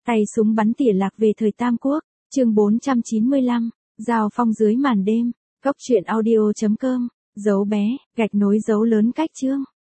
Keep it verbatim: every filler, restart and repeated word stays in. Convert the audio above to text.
Tay súng bắn tỉa lạc về thời Tam Quốc, chương bốn trăm chín mươi lăm, Giao phong dưới màn đêm, cốc truyện audio chấm com, dấu bé, gạch nối dấu lớn cách chương.